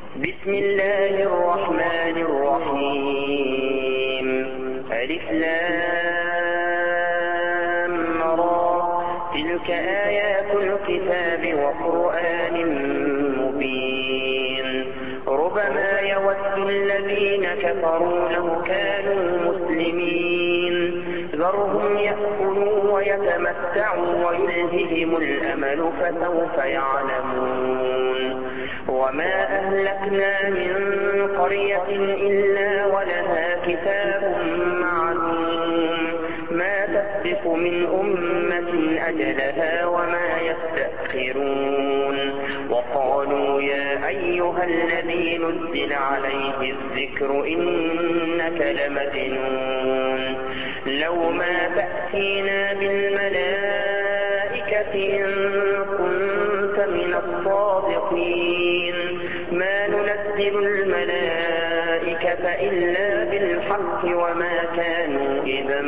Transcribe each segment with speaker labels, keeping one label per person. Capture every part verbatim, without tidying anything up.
Speaker 1: بسم الله الرحمن الرحيم. ألف لام را. تلك آيات الكتاب وقرآن مبين. ربما يود الذين كفروا لو كانوا مسلمين. ذرهم يأكلوا ويتمتعوا ويلههم الأمل فسوف يعلمون. وما أهلكنا من قرية إلا ولها كتاب معلوم ما تسبق من أمة أجلها وما يستأخرون. وقالوا يا أيها الذي نزل عليه الذكر إنك لمجنون لو ما تأتينا بالملائكة إن كنت من الصادقين. ما ننزل الملائكة إلا بالحق وما كانوا إذا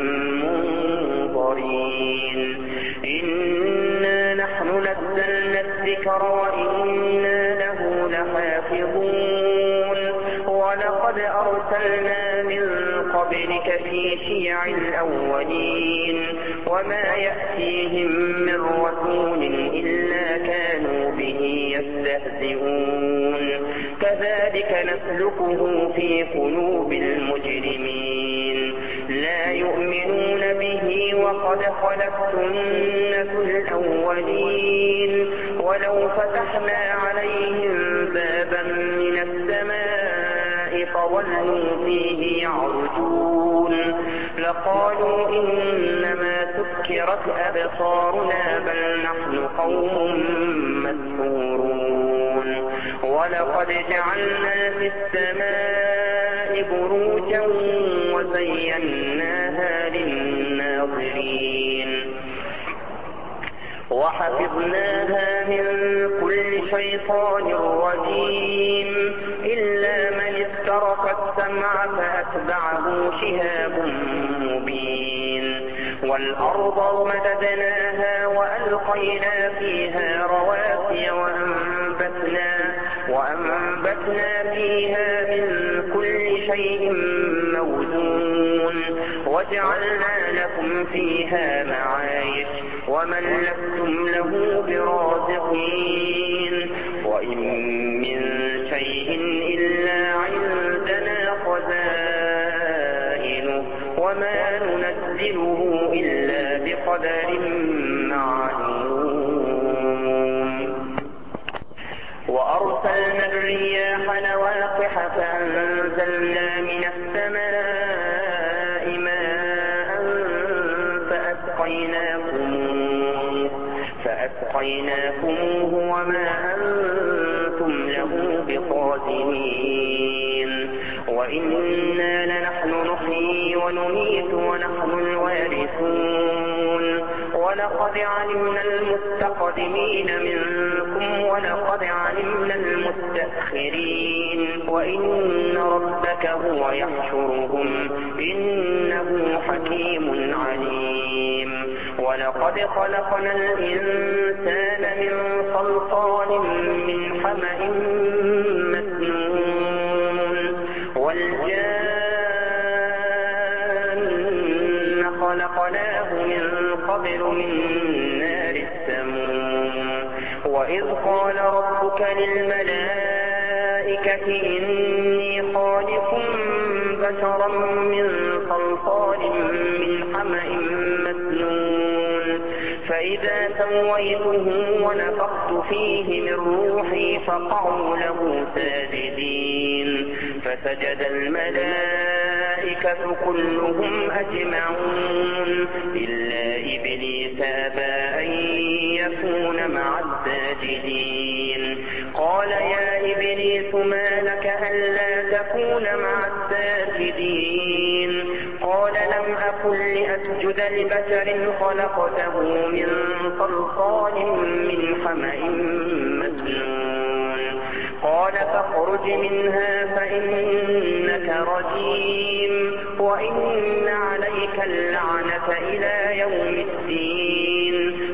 Speaker 1: منظرين. إنا نحن نزلنا الذكر وإنا له لحافظون. ولقد أرسلنا من قبلك في شيع الأولين وما يأتيهم من رسول إلا كانوا به يستهزئون. كذلك نسلكه في قلوب المجرمين. لا يؤمنون به وقد خلت سنة الأولين. ولو فتحنا عليهم بابا من السماء فظلوا فيه يعرجون لقالوا إنما سكرت أبصارنا بل نحن قوم مسحورون. ولقد جعلنا في السماء بروجا وزيناها للناظرين وحفظناها من كل شيطان رجيم إلا من استرق السمع فأتبعه شهاب مبين. والأرض مددناها وألقينا فيها رواسي وأنبتنا, وأنبتنا فيها من كل شيء موزون وجعلنا لكم فيها معايش ومن لستم له برازقين. وإن من شيء إلا عندنا خزائنه وما ننزله إلا بقدر معلوم. وأرسلنا الرياح لواقح فأنزلنا من السماء ماء فأسقيناكموه, فأسقيناكموه وما أنتم له بقادرين. وإنا لنحن نحيي ونميت ونحن الوارثون. ولقد علمنا المستقدمين منكم ولقد علمنا المستأخرين. وإن ربك هو يحشرهم إنه حكيم عليم. ولقد خلقنا الإنسان من صلصال من حمأ مسنون. والجان خلقناه من قبل من نار السموم. وإذ قال ربك للملائكة إني خالق بشرا من صلصال من حمأ مسنون. فإذا سويته ونفخت فيه من روحي فقعوا له ساجدين. فسجد الملائكة كلهم أجمعون إلا إبليس أبى أن يكون مع الساجدين. قال يا إبليس ما لك ألا تكون مع الساجدين؟ قال لم أكن لأسجد لبشر خلقته من صلصال من حمأ مسنون. قال فاخرج منها فإنك رجيم وإن عليك اللعنة إلى يوم الدين. قال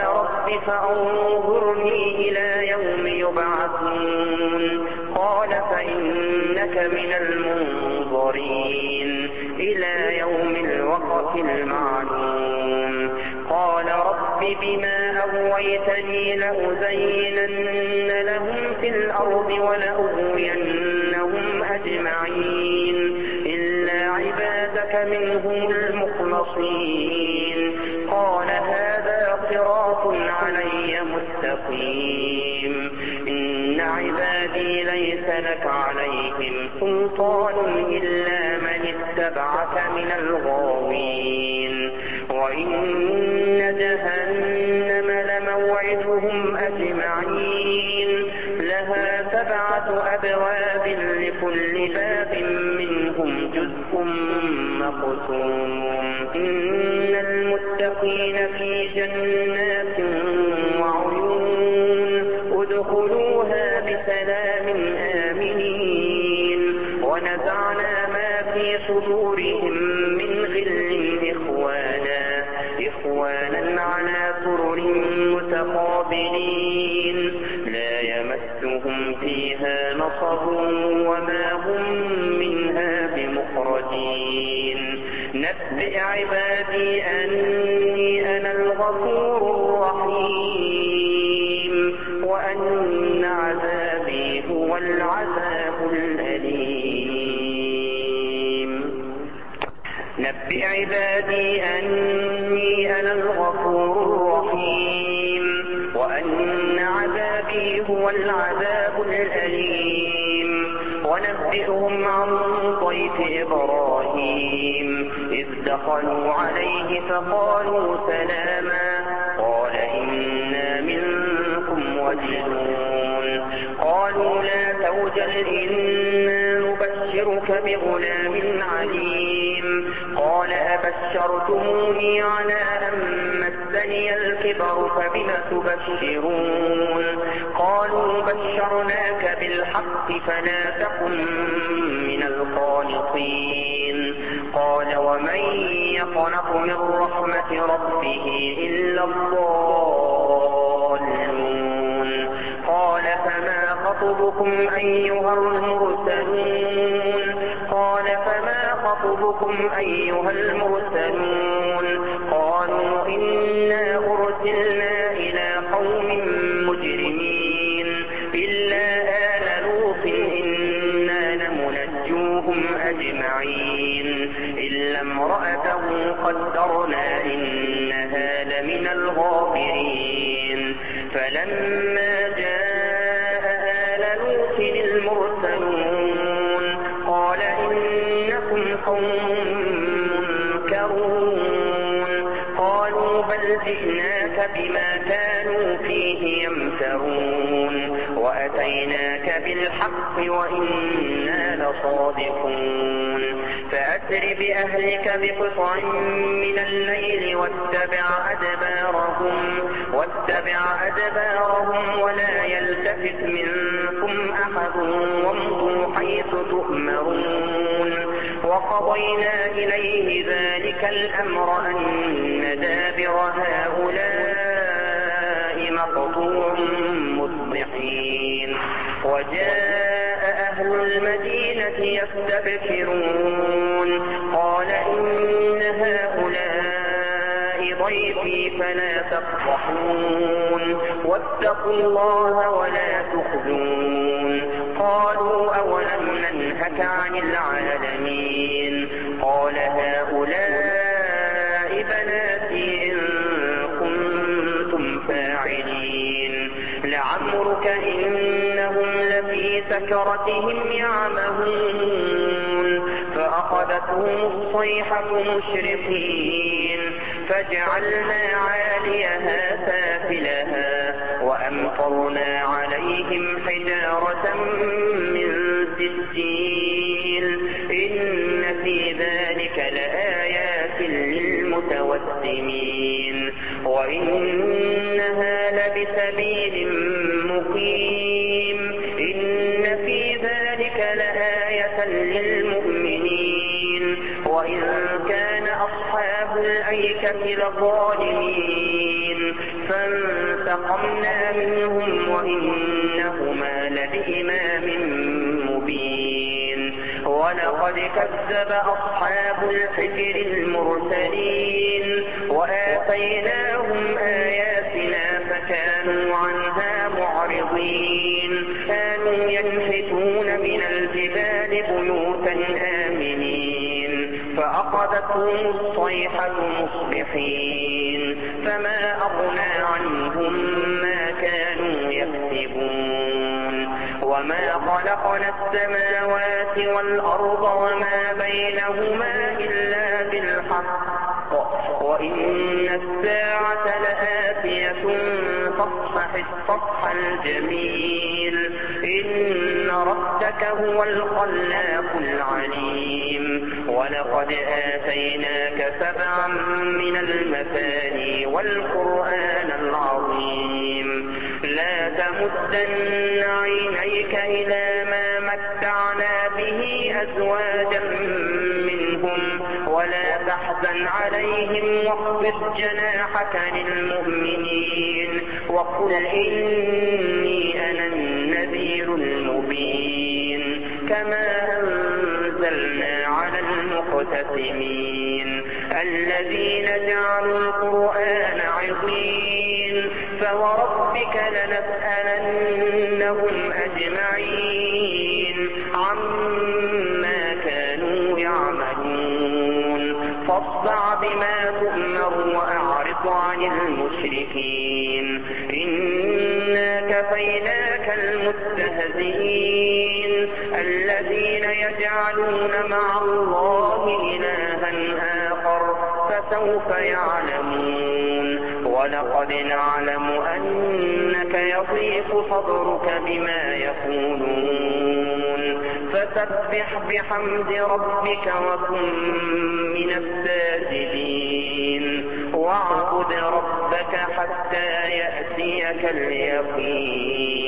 Speaker 1: رب فأنظرني إلى يوم يبعثون قال فإنك من المنظرين إلى يوم الوقت المعلوم قال رب بما أغويتني لأزينن لهم في الأرض ولأغوينهم أجمعين إلا عبادك منهم المخلصين قال هذا صراط علي مستقيم إن عبادي ليس لك عليهم سلطان إلا من اتبعك من الغاوين وإن جهنم لموعدهم أجمعين لها سبعة أبواب لكل باب منهم جزء مقسوم إن المتقين في جنات وعيون ادخلوها بسلام آمنين ونزعنا ما في صدورهم من غل إخوانا إخوانا على سرر متقابلين لا يمسهم فيها نصب وما هم منها بمخرجين نبئ عبادي أني أنا الغفور الرحيم وأن عذابي هو العذاب الأليم نبئ عبادي أني أنا الغفور الرحيم وأن عذابي هو العذاب الأليم ونبئهم عن ضيف إبراهيم إذ دخلوا عليه فقالوا سلاما قال إنا منكم وجلون قالوا لا توجل إنا نبشرك بغلام عليم قال أبشرتموني على أن مسني الكبر فبم تبشرون قالوا بشرناك بالحق فلا تكن من القانطين قال ومن يقنط من رحمة ربه إلا الضالون قال فما خطبكم أيها المرسلون قال فما خطبكم أيها المرسلون قالوا إنا أرسلنا إلى قوم مجرمين إلا آل لوط إنا لمنجوهم أجمعين إلا امرأته قدرنا إنها لمن الغابرين فلما جاء آل لوط المرسلون قال إنكم قوم منكرون قالوا بل جئناك بما كانوا فيه يمترون وأتيناك بالحق وإنا لصادقون فأسر بأهلك بقطع من الليل واتبع أدبارهم واتبع أدبارهم ولا يلتفت منكم أحد وامضوا حيث تؤمرون وقضينا إليه ذلك الأمر أن دابر هؤلاء مقطوع مصبحين وجاء أهل المدينة يستبشرون قال إن هؤلاء ضيفي فلا تفضحون واتقوا الله ولا تخزون قالوا أولم ننهك عن العالمين قال هؤلاء بناتي إن كنتم فاعلين لعمرك إنهم لفي سكرتهم يعمهون فأخذتهم الصيحة مشرقين فجعلنا عاليها سافلها وأمطرنا عليهم حجارة من سجيل إن في ذلك لآيات للمتوسمين وإنها لبسبيل مقيم إن في ذلك لآية للمؤمنين وإن كان أصحاب الأيكة لظالمين فانتقمنا منهم وإنهما لبإمام مبين ولقد كذب أصحاب الحجر المرسلين وآتيناهم آياتنا فكانوا عنها معرضين كانوا ينحتون من الجبال بيوتا آمنين فأخذتهم الصيحة مصبحين فما أغنى عنهم ما كانوا يكسبون وما خلقنا السماوات والأرض وما بينهما إلا بالحق وإن الساعة لآتية فاصفح الصفح الجميل إن ربك هو الخلاق العليم ولقد آتيناك سبعا من المثاني والقرآن العظيم لا تمدن عينيك إلى ما متعنا به أزواجا منهم ولا تحزن عليهم واخفض جناحك للمؤمنين وقل إني أنا النذير المبين كما أنزلنا على المقتسمين الذين جعلوا القرآن عظيم فوربك لنسألنهم أجمعين عما كانوا يعملون فاصدع بما تؤمر وأعرض عن المشركين إنا كفيناك المستهزئين الذين يجعلون مع الله إلها آخر فسوف يعلمون ولقد نعلم أنك يضيق صدرك بما يقولون فسبح بحمد ربك وكن من الساجدين واعبد ربك حتى يأتيك اليقين.